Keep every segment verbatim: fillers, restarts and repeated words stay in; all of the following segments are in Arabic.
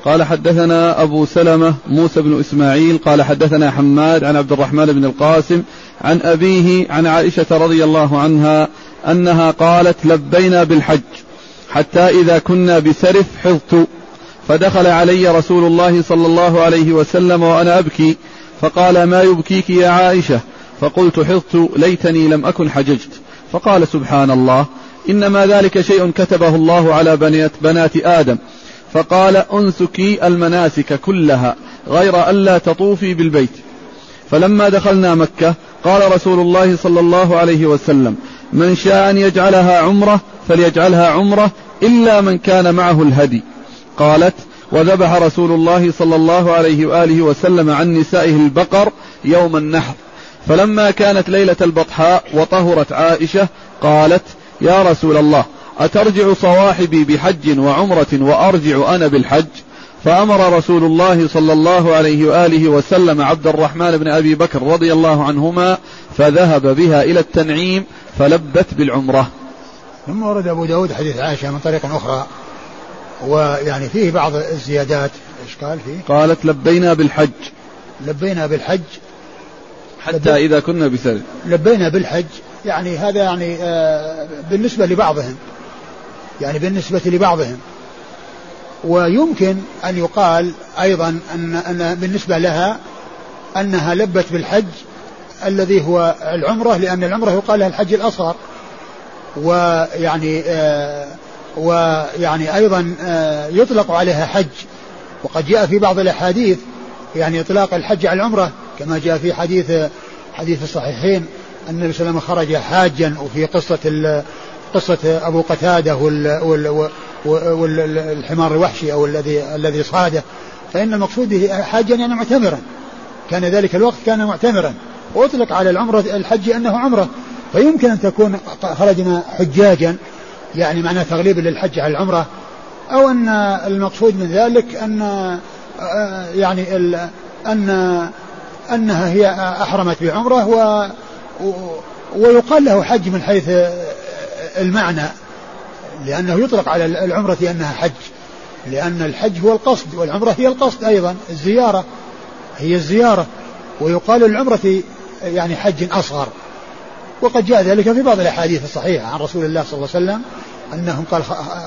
قال حدثنا أبو سلمة موسى بن إسماعيل قال حدثنا حماد عن عبد الرحمن بن القاسم عن أبيه عن عائشة رضي الله عنها أنها قالت لبينا بالحج حتى إذا كنا بسرف حضت فدخل علي رسول الله صلى الله عليه وسلم وأنا أبكي فقال ما يبكيك يا عائشة؟ فقلت حضت ليتني لم أكن حججت. فقال سبحان الله إنما ذلك شيء كتبه الله على بنات, بنات آدم. فقال أنسكي المناسك كلها غير ألا تطوفي بالبيت. فلما دخلنا مكة قال رسول الله صلى الله عليه وسلم من شاء أن يجعلها عمرة فليجعلها عمرة إلا من كان معه الهدي. قالت وذبح رسول الله صلى الله عليه وآله وسلم عن نسائه البقر يوم النحر. فلما كانت ليلة البطحاء وطهرت عائشة قالت يا رسول الله أترجع صواحبي بحج وعمرة وأرجع أنا بالحج؟ فأمر رسول الله صلى الله عليه وآله وسلم عبد الرحمن بن أبي بكر رضي الله عنهما فذهب بها إلى التنعيم فلبت بالعمرة. ثم ورد أبو داود حديث عائشة من طريق أخرى ويعني فيه بعض الزيادات. إيش قال فيه؟ قالت لبينا بالحج لبينا بالحج حتى إذا كنا بسرف. لبينا بالحج يعني هذا يعني آه بالنسبة لبعضهم يعني بالنسبة لبعضهم ويمكن أن يقال أيضا أن, أن بالنسبة لها أنها لبت بالحج الذي هو العمرة لأن العمرة يقال لها الحج الأصغر ويعني آه ويعني أيضا آه يطلق عليها حج. وقد جاء في بعض الأحاديث يعني إطلاق الحج على العمرة كما جاء في حديث حديث الصحيحين أن النبي صلى الله عليه وسلم خرج حاجا وفي قصة قصة أبو قتادة والحمار الوحشي أو الذي الذي صاده فإن المقصود حاجا يعني معتمرا كان ذلك الوقت كان معتمرا وأطلق على العمرة الحج أنه عمرة فيمكن أن تكون خرجنا حجاجا يعني معناه تغليب للحج على العمرة أو أن المقصود من ذلك أن يعني أن أنها هي أحرمت بعمرة و ويقال له حج من حيث المعنى لأنه يطلق على العمرة أنها حج لأن الحج هو القصد والعمرة هي القصد أيضا الزيارة هي الزيارة ويقال العمرة يعني حج أصغر. وقد جاء ذلك في بعض الأحاديث الصحيحة عن رسول الله صلى الله عليه وسلم أنهم قال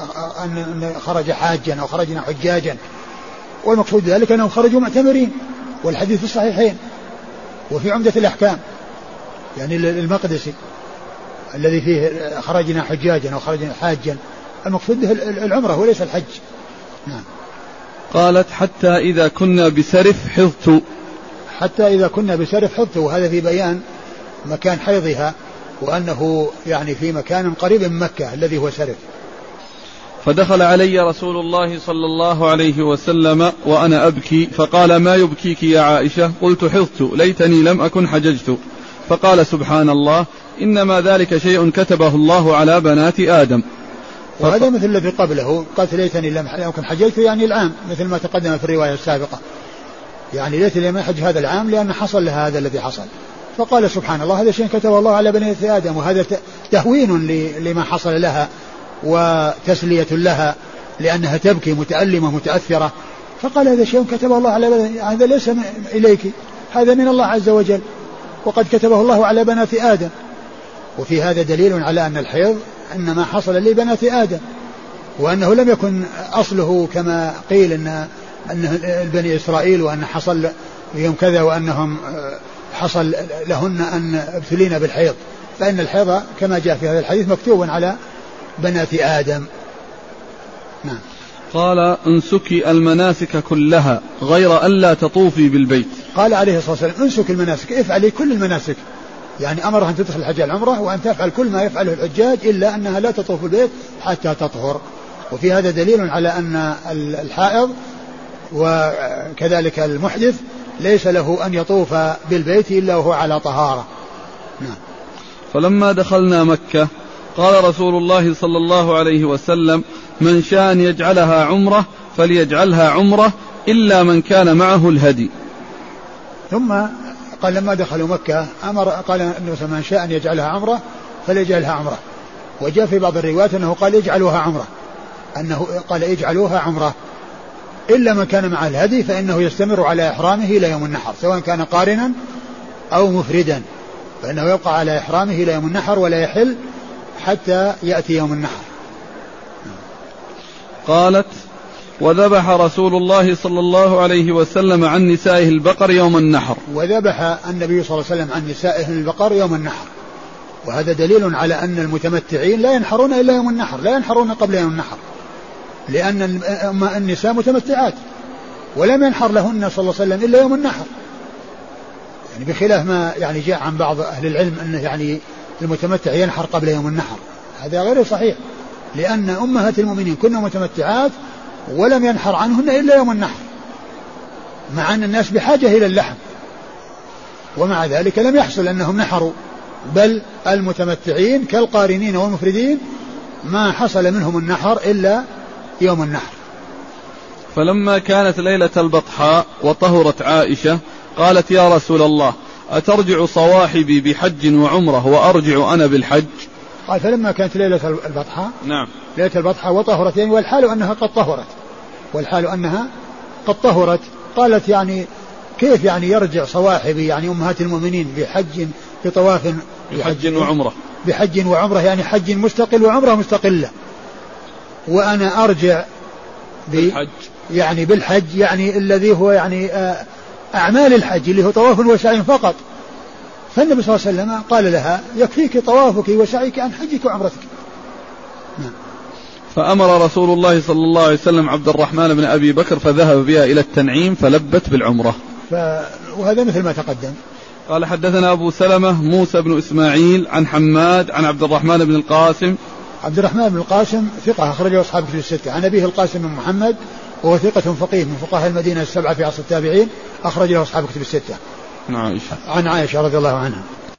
أن خرج حاجا أو خرجنا حجاجا والمقصود ذلك أنهم خرجوا معتمرين والحديث في الصحيحين وفي عمدة الأحكام يعني المقدسي الذي فيه خرجنا حجاجا أو خرجنا حاجا المقصود به العمرة وليس الحج. نعم. قالت حتى إذا كنا بسرف حضت حتى إذا كنا بسرف حضت وهذا في بيان مكان حيضها وأنه يعني في مكان قريب من مكة الذي هو سرف. فدخل علي رسول الله صلى الله عليه وسلم وأنا أبكي فقال ما يبكيك يا عائشة؟ قلت حضت ليتني لم أكن حججت. فقال سبحان الله إنما ذلك شيء كتبه الله على بنات آدم. وهذا مثل الذي قبله قالت ليتني لم أكن حججت يعني العام مثل ما تقدم في الرواية السابقة يعني ليتني لم أحج هذا العام لأن حصل لها هذا الذي حصل. فقال سبحان الله هذا شيء كتبه الله على بنات آدم وهذا تهوين لما حصل لها وتسلية لها لأنها تبكي متألمة متأثرة. فقال هذا شيء كتبه الله على بنات هذا ليس إليك هذا من الله عز وجل وقد كتبه الله على بنات آدم. وفي هذا دليل على أن الحيض إنما حصل لبنات آدم وأنه لم يكن أصله كما قيل أن أن البني إسرائيل وأن حصل يوم كذا وأنهم حصل لهن أن ابتلين بالحيض فإن الحيض كما جاء في هذا الحديث مكتوب على بنات آدم. نعم. قال انسكي المناسك كلها غير ألا تطوفي بالبيت. قال عليه الصلاة والسلام انسك المناسك افعلي كل المناسك يعني أمرها أن تدخل الحج العمرة وأن تفعل كل ما يفعله الحجاج إلا أنها لا تطوف بالبيت حتى تطهر. وفي هذا دليل على أن الحائض وكذلك المحدث ليس له أن يطوف بالبيت إلا وهو على طهارة. نعم. فلما دخلنا مكة قال رسول الله صلى الله عليه وسلم من شاء أن يجعلها عمرة فليجعلها عمرة إلا من كان معه الهدي. ثم قال لما دخلوا مكة أمر قال من شاء أن يجعلها عمرة فليجعلها عمرة. وجاء في بعض الروايات أنه قال اجعلوها عمرة أنه قال اجعلوها عمرة إلا من كان مع الهدي فإنه يستمر على إحرامه إلى يوم النحر، سواء كان قارنا أو مفردا، فإنه يبقى على إحرامه إلى يوم النحر ولا يحل حتى يأتي يوم النحر. قالت: وذبح رسول الله صلى الله عليه وسلم عن نسائه البقر يوم النحر. وذبح النبي صلى الله عليه وسلم عن نسائه البقر يوم النحر، وهذا دليل على أن المتمتعين لا ينحرون إلا يوم النحر، لا ينحرون قبل يوم النحر، لأن النساء متمتعات ولم ينحر لهن صلى الله عليه وسلم إلا يوم النحر، يعني بخلاف ما يعني جاء عن بعض أهل العلم أنه يعني المتمتع ينحر قبل يوم النحر، هذا غير صحيح، لأن أمهات المؤمنين كن متمتعات ولم ينحر عنهن إلا يوم النحر، مع أن الناس بحاجة إلى اللحم، ومع ذلك لم يحصل أنهم نحروا، بل المتمتعين كالقارنين والمفردين ما حصل منهم النحر إلا يوم النحر. فلما كانت ليلة البطحاء وطهرت عائشة قالت: يا رسول الله، أترجع صواحبي بحج وعمرة وأرجع أنا بالحج؟ قال: فلما كانت ليلة البطحاء، نعم، ليلة البطحاء وطهرت، يعني والحال أنها قد طهرت، والحال أنها قد طهرت، قالت: يعني كيف يعني يرجع صواحبي يعني أمهات المؤمنين بحج بطواف بحج وعمرة بحج وعمرة يعني حج مستقل وعمرة مستقلة، وأنا أرجع بالحج يعني بالحج يعني الذي هو يعني أعمال الحج اللي هو طواف وسعي فقط. فالنبي صلى الله عليه وسلم قال لها: يكفيك طوافك وسعيك عن حجك وعمرتك. نعم. فأمر رسول الله صلى الله عليه وسلم عبد الرحمن بن أبي بكر فذهب بها إلى التنعيم فلبت بالعمرة. ف... وهذا مثل ما تقدم. قال: حدثنا أبو سلمة موسى بن إسماعيل عن حماد عن عبد الرحمن بن القاسم. عبد الرحمن بن القاسم ثقة أخرجه أصحاب كتب الستة، عن أبيه القاسم بن محمد وهو ثقة فقيه من فقهاء المدينة السبعة في عصر التابعين، أخرج له أصحاب كتب الستة. عن عائشة عن عائشة رضي الله عنها.